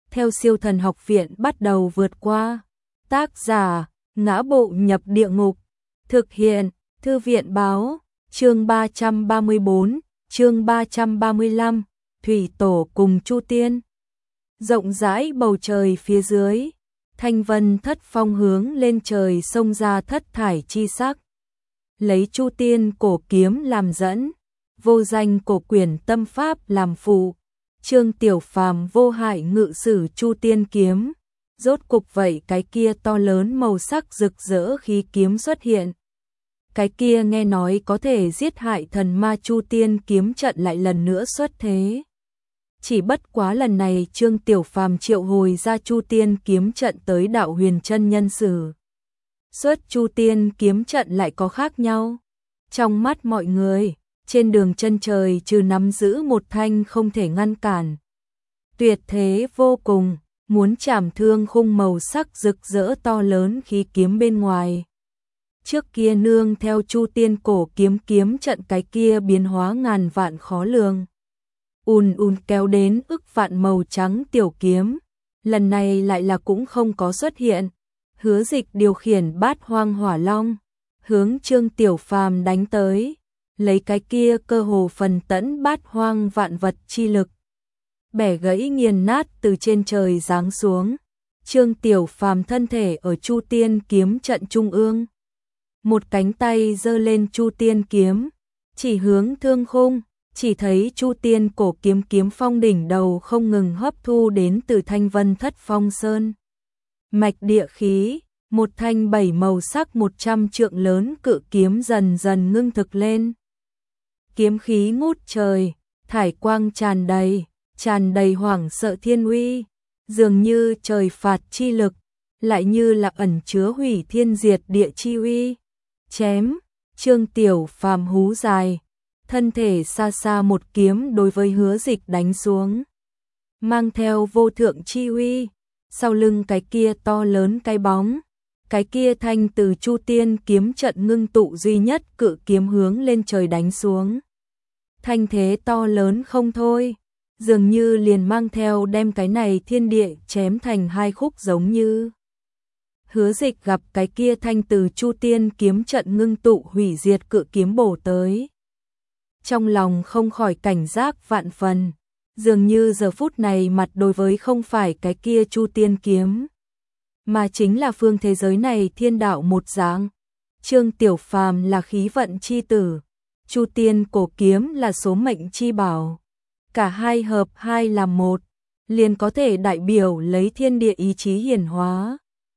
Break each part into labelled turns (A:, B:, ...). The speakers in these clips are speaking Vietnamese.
A: theo Siêu Thần Học Viện bắt đầu vượt qua. Tác giả: Ngã Bộ Nhập Địa Ngục. Thực hiện: Thư viện báo. Chương 334, chương 335, Thủy Tổ cùng Chu Tiên. Rộng rãi bầu trời phía dưới, thanh vân thất phong hướng lên trời xông ra thất thải chi sắc. Lấy Chu Tiên cổ kiếm làm dẫn, vô danh cổ quyển tâm pháp làm phụ, Trương Tiểu Phàm vô hại ngự sử Chu Tiên kiếm. Rốt cục vậy cái kia to lớn màu sắc rực rỡ khí kiếm xuất hiện. Cái kia nghe nói có thể giết hại thần ma Chu Tiên kiếm trận lại lần nữa xuất thế. Chỉ bất quá lần này Trương Tiểu Phàm triệu hồi ra Chu Tiên kiếm trận tới Đạo Huyền chân nhân sử. Xuất Chu Tiên kiếm trận lại có khác nhau. Trong mắt mọi người, trên đường chân trời trừ nắm giữ một thanh không thể ngăn cản. Tuyệt thế vô cùng, muốn chảm thương khung màu sắc rực rỡ to lớn khí kiếm bên ngoài. Trước kia nương theo Chu Tiên cổ kiếm trận cái kia biến hóa ngàn vạn khó lường. Kéo đến ức vạn màu trắng tiểu kiếm, lần này lại là cũng không có xuất hiện. Hứa Dịch điều khiển Bát Hoang Hỏa Long, hướng Trương Tiểu Phàm đánh tới, lấy cái kia cơ hồ phần tẫn bát hoang vạn vật chi lực, bẻ gãy nghiền nát từ trên trời giáng xuống. Trương Tiểu Phàm thân thể ở Chu Tiên kiếm trận trung ương, một cánh tay giơ lên Chu Tiên kiếm, chỉ hướng thương khung. Chỉ thấy Chu Tiên cổ kiếm phong đỉnh đầu không ngừng hấp thu đến từ thanh vân thất phong sơn mạch địa khí, một thanh 7 màu sắc 100 trượng lớn cự kiếm dần dần ngưng thực lên. Kiếm khí ngút trời, thải quang tràn đầy hoảng sợ thiên uy, dường như trời phạt chi lực, lại như là ẩn chứa hủy thiên diệt địa chi uy. Chém, Trương Tiểu Phàm hú dài, thân thể xa xa một kiếm đối với Hứa Dịch đánh xuống, mang theo vô thượng chi uy. Sau lưng cái kia to lớn cái bóng, cái kia thanh từ Chu Tiên kiếm trận ngưng tụ duy nhất cự kiếm hướng lên trời đánh xuống. Thanh thế to lớn không thôi, dường như liền mang theo đem cái này thiên địa chém thành hai khúc giống như. Hứa Dịch gặp cái kia thanh từ Chu Tiên kiếm trận ngưng tụ hủy diệt cự kiếm bổ tới, trong lòng không khỏi cảnh giác vạn phần, dường như giờ phút này mặt đối với không phải cái kia Chu Tiên kiếm, mà chính là phương thế giới này thiên đạo một dạng. Trương Tiểu Phàm là khí vận chi tử, Chu Tiên cổ kiếm là số mệnh chi bảo, cả hai hợp hai làm một, liền có thể đại biểu lấy thiên địa ý chí hiển hóa.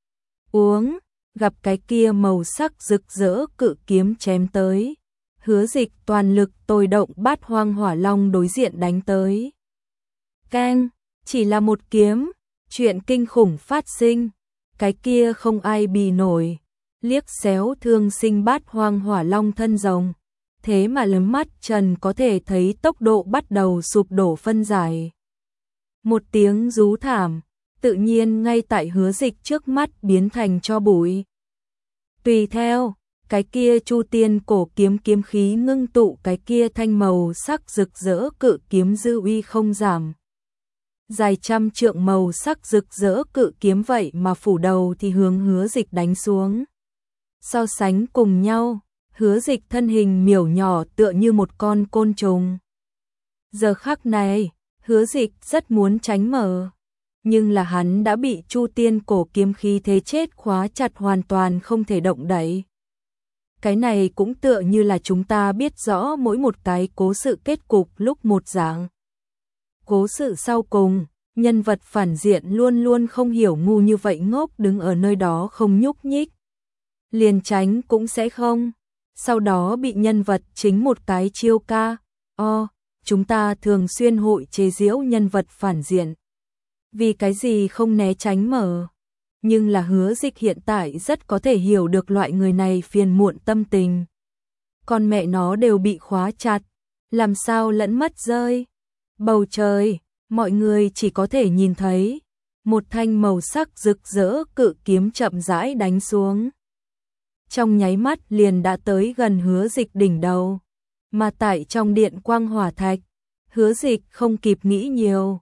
A: Gặp cái kia màu sắc rực rỡ cự kiếm chém tới, Hứa Dịch toàn lực tôi động Bát Hoang Hỏa Long đối diện đánh tới. Keng, chỉ là một kiếm, chuyện kinh khủng phát sinh, cái kia không ai bì nổi, liếc xéo thương sinh Bát Hoang Hỏa Long thân rồng, thế mà lấm mắt trần có thể thấy tốc độ bắt đầu sụp đổ phân giải. Một tiếng rú thảm, tự nhiên ngay tại Hứa Dịch trước mắt biến thành tro bụi. Tùy theo, cái kia Chu Tiên cổ kiếm khí ngưng tụ cái kia thanh màu sắc rực rỡ cự kiếm dư uy không giảm. Dài trăm trượng màu sắc rực rỡ cự kiếm vậy mà phủ đầu thì hướng Hứa Dịch đánh xuống. So sánh cùng nhau, Hứa Dịch thân hình miểu nhỏ tựa như một con côn trùng. Giờ khắc này, Hứa Dịch rất muốn tránh mở, nhưng là hắn đã bị Chu Tiên cổ kiếm khí thế chết khóa chặt hoàn toàn không thể động đậy. Cái này cũng tựa như là chúng ta biết rõ mỗi một cái cố sự kết cục lúc một dạng. Cố sự sau cùng, nhân vật phản diện luôn luôn không hiểu ngu như vậy ngốc đứng ở nơi đó không nhúc nhích. Liền tránh cũng sẽ không. Sau đó bị nhân vật chính một cái chiêu ca. Chúng ta thường xuyên hội chế giễu nhân vật phản diện. Vì cái gì không né tránh mở. Nhưng là Hứa Dịch hiện tại rất có thể hiểu được loại người này phiền muộn tâm tình. Con mẹ nó đều bị khóa chặt, làm sao lẫn mất rơi. Bầu trời, mọi người chỉ có thể nhìn thấy một thanh màu sắc rực rỡ cự kiếm chậm rãi đánh xuống. Trong nháy mắt liền đã tới gần Hứa Dịch đỉnh đầu, mà tại trong điện quang hỏa thạch, Hứa Dịch không kịp nghĩ nhiều,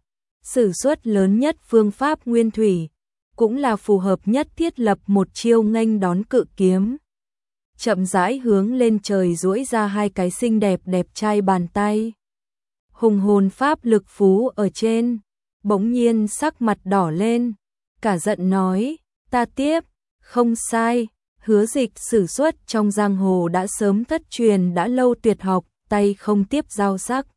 A: sử xuất lớn nhất phương pháp nguyên thủy, cũng là phù hợp nhất thiết lập một chiêu nghênh đón cự kiếm. Chậm rãi hướng lên trời duỗi ra hai cái xinh đẹp đẹp trai bàn tay. Hùng hồn pháp lực phú ở trên, bỗng nhiên sắc mặt đỏ lên, cả giận nói, ta tiếp, không sai, Hứa Dịch sử xuất trong giang hồ đã sớm thất truyền đã lâu tuyệt học, tay không tiếp dao sắc.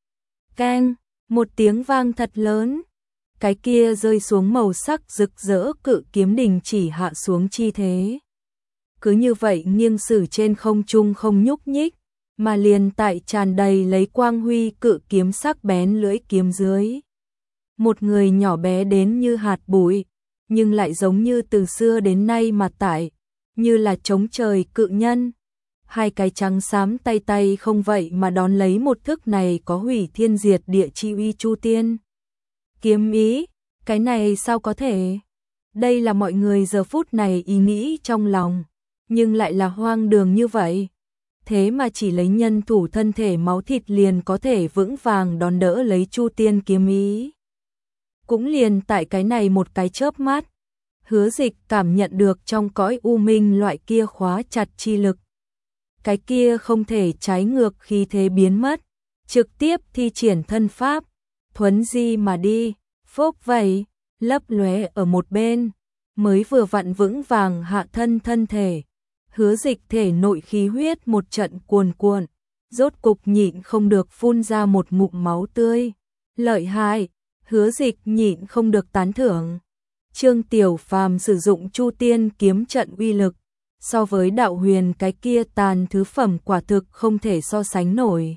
A: Keng, một tiếng vang thật lớn, cái kia rơi xuống màu sắc rực rỡ cự kiếm đình chỉ hạ xuống chi thế. Cứ như vậy nghiêng sử trên không trung không nhúc nhích, mà liền tại tràn đầy lấy quang huy cự kiếm sắc bén lưỡi kiếm dưới. Một người nhỏ bé đến như hạt bụi, nhưng lại giống như từ xưa đến nay mà tại, như là chống trời cự nhân. Hai cái trắng xám tay tay không vậy mà đón lấy một thức này có hủy thiên diệt địa chi uy chu tiên. Kiếm ý, cái này sao có thể? Đây là mọi người giờ phút này ý nghĩ trong lòng, nhưng lại là hoang đường như vậy. Thế mà chỉ lấy nhân thủ thân thể máu thịt liền có thể vững vàng đón đỡ lấy chu tiên kiếm ý. Cũng liền tại cái này một cái chớp mắt, Hứa Dịch cảm nhận được trong cõi u minh loại kia khóa chặt chi lực. Cái kia không thể trái ngược khi thế biến mất, trực tiếp thi triển thân pháp, thuấn di mà đi, phốc vậy, lấp lóe ở một bên, mới vừa vặn vững vàng hạ thân thể. Hứa Dịch thể nội khí huyết một trận cuồn cuộn, rốt cục nhịn không được phun ra một ngụm máu tươi. Lợi hại, Hứa Dịch nhịn không được tán thưởng. Trương Tiểu Phàm sử dụng Chu Tiên kiếm trận uy lực, so với đạo huyền cái kia tàn thứ phẩm quả thực không thể so sánh nổi.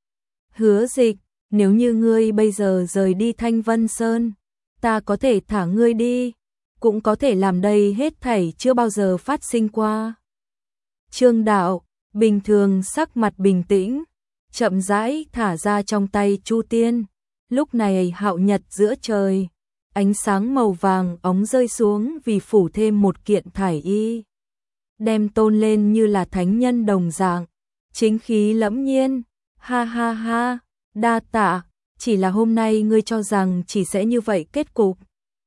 A: Hứa Dịch, nếu như ngươi bây giờ rời đi Thanh Vân Sơn, ta có thể thả ngươi đi, cũng có thể làm đây hết thảy chưa bao giờ phát sinh qua. Trương Đạo, bình thường sắc mặt bình tĩnh, chậm rãi thả ra trong tay Chu Tiên. Lúc này hạo nhật giữa trời, ánh sáng màu vàng óng rơi xuống vì phủ thêm một kiện thải y. Đem tôn lên như là thánh nhân đồng dạng, chính khí lẫm nhiên, ha ha ha, đa tạ, chỉ là hôm nay ngươi cho rằng chỉ sẽ như vậy kết cục.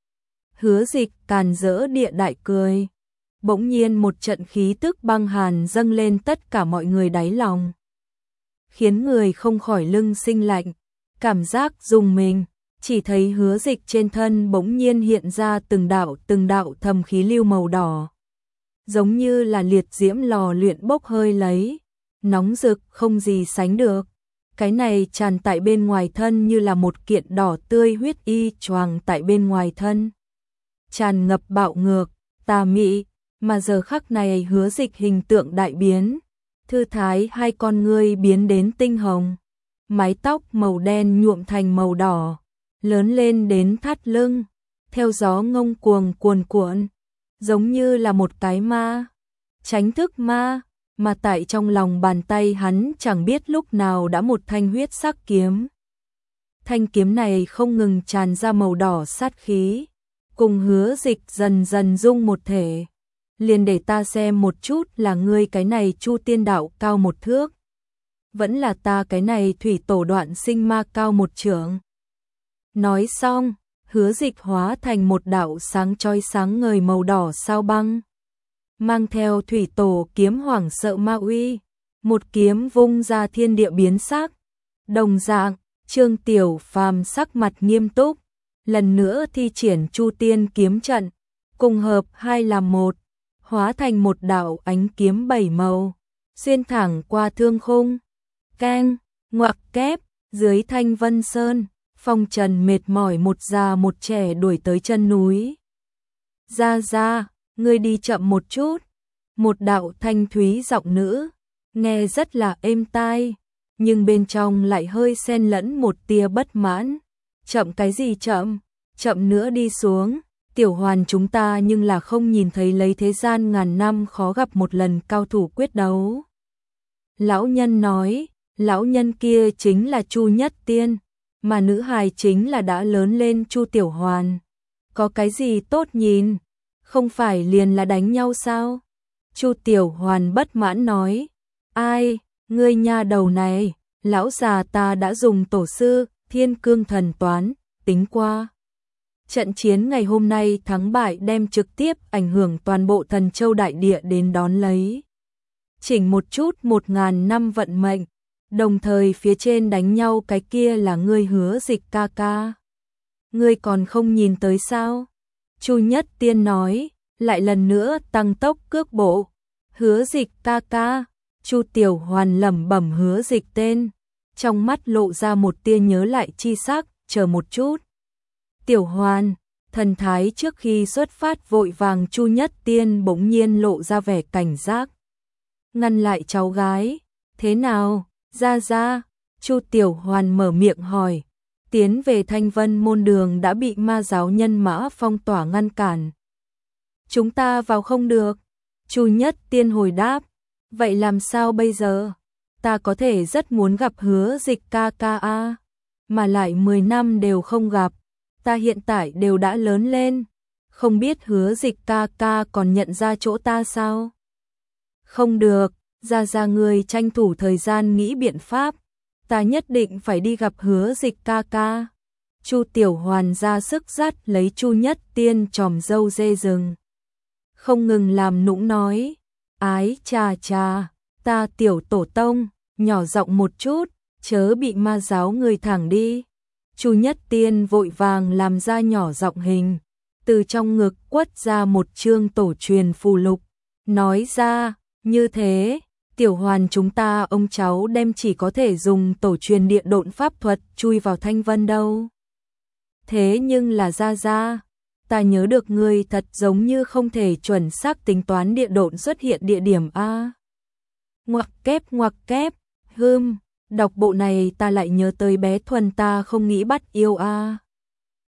A: Hứa Dịch càn rỡ địa đại cười, bỗng nhiên một trận khí tức băng hàn dâng lên tất cả mọi người đáy lòng. Khiến người không khỏi lưng sinh lạnh, cảm giác rùng mình, chỉ thấy Hứa Dịch trên thân bỗng nhiên hiện ra từng đạo thầm khí lưu màu đỏ. Giống như là liệt diễm lò luyện bốc hơi lấy, nóng rực không gì sánh được. Cái này tràn tại bên ngoài thân như là một kiện đỏ tươi huyết y choàng tại bên ngoài thân. Tràn ngập bạo ngược, tà mị, mà giờ khắc này Hứa Dịch hình tượng đại biến, thư thái hai con ngươi biến đến tinh hồng, mái tóc màu đen nhuộm thành màu đỏ, lớn lên đến thắt lưng, theo gió ngông cuồng cuồn cuộn, giống như là một cái ma, tránh thức ma, mà tại trong lòng bàn tay hắn chẳng biết lúc nào đã một thanh huyết sắc kiếm. Thanh kiếm này không ngừng tràn ra màu đỏ sát khí, cùng Hứa Dịch dần dần dung một thể. Liền để ta xem một chút là ngươi cái này Chu Tiên đạo cao một thước, vẫn là ta cái này thủy tổ đoạn sinh ma cao một trượng. Nói xong, Hứa Dịch hóa thành một đạo sáng chói sáng ngời màu đỏ sao băng, mang theo thủy tổ kiếm hoảng sợ ma uy, một kiếm vung ra thiên địa biến sắc. Đồng dạng, Trương Tiểu Phàm sắc mặt nghiêm túc, lần nữa thi triển Chu Tiên kiếm trận, cùng hợp hai làm một, hóa thành một đạo ánh kiếm bảy màu, xuyên thẳng qua thương khung. Keng, ngoặc kép, dưới Thanh Vân Sơn, phong trần mệt mỏi một già một trẻ đuổi tới chân núi. Ra, ngươi đi chậm một chút. Một đạo thanh thúy giọng nữ, nghe rất là êm tai, nhưng bên trong lại hơi xen lẫn một tia bất mãn. Chậm cái gì chậm, chậm nữa đi xuống, Tiểu Hoàn chúng ta nhưng là không nhìn thấy lấy thế gian ngàn năm khó gặp một lần cao thủ quyết đấu. Lão nhân nói, lão nhân kia chính là Chu Nhất Tiên, mà nữ hài chính là đã lớn lên Chu Tiểu Hoàn. Có cái gì tốt nhìn, không phải liền là đánh nhau sao? Chu Tiểu Hoàn bất mãn nói, ai, ngươi nha đầu này, lão già ta đã dùng tổ sư, Thiên Cương Thần Toán, tính qua. Trận chiến ngày hôm nay thắng bại đem trực tiếp ảnh hưởng toàn bộ Thần Châu đại địa đến đón lấy. Chỉnh một chút 1000 năm vận mệnh, đồng thời phía trên đánh nhau cái kia là ngươi Hứa Dịch ca ca. Ngươi còn không nhìn tới sao? Chu Nhất Tiên nói, lại lần nữa tăng tốc cước bộ. Hứa Dịch ca ca, Chu Tiểu Hoàn lẩm bẩm Hứa Dịch tên, trong mắt lộ ra một tia nhớ lại chi sắc, chờ một chút. Tiểu Hoàn, thần thái trước khi xuất phát vội vàng Chu Nhất Tiên bỗng nhiên lộ ra vẻ cảnh giác. Ngăn lại cháu gái, thế nào, ra ra, Chu Tiểu Hoàn mở miệng hỏi, tiến về Thanh Vân môn đường đã bị ma giáo nhân mã phong tỏa ngăn cản. Chúng ta vào không được, Chu Nhất Tiên hồi đáp, vậy làm sao bây giờ? Ta có thể rất muốn gặp Hứa Dịch ca ca a, mà lại 10 năm đều không gặp, ta hiện tại đều đã lớn lên, không biết Hứa Dịch ca ca còn nhận ra chỗ ta sao? Không được, ra người tranh thủ thời gian nghĩ biện pháp, ta nhất định phải đi gặp Hứa Dịch ca ca. Chu Tiểu Hoàn ra sức dắt lấy Chu Nhất Tiên tròm râu dê rừng, không ngừng làm nũng nói, ái chà chà, ta tiểu tổ tông, nhỏ giọng một chút, chớ bị ma giáo người thẳng đi. Chu Nhất Tiên vội vàng làm ra nhỏ giọng hình, từ trong ngực quất ra một chương tổ truyền phù lục, nói ra, như thế, Tiểu Hoàn chúng ta ông cháu đem chỉ có thể dùng tổ truyền địa độn pháp thuật chui vào Thanh Vân đâu. Thế nhưng là ra, ta nhớ được ngươi thật giống như không thể chuẩn xác tính toán địa độn xuất hiện địa điểm a. Ngoặc kép, đọc bộ này ta lại nhớ tới bé Thuần ta không nghĩ bắt yêu a.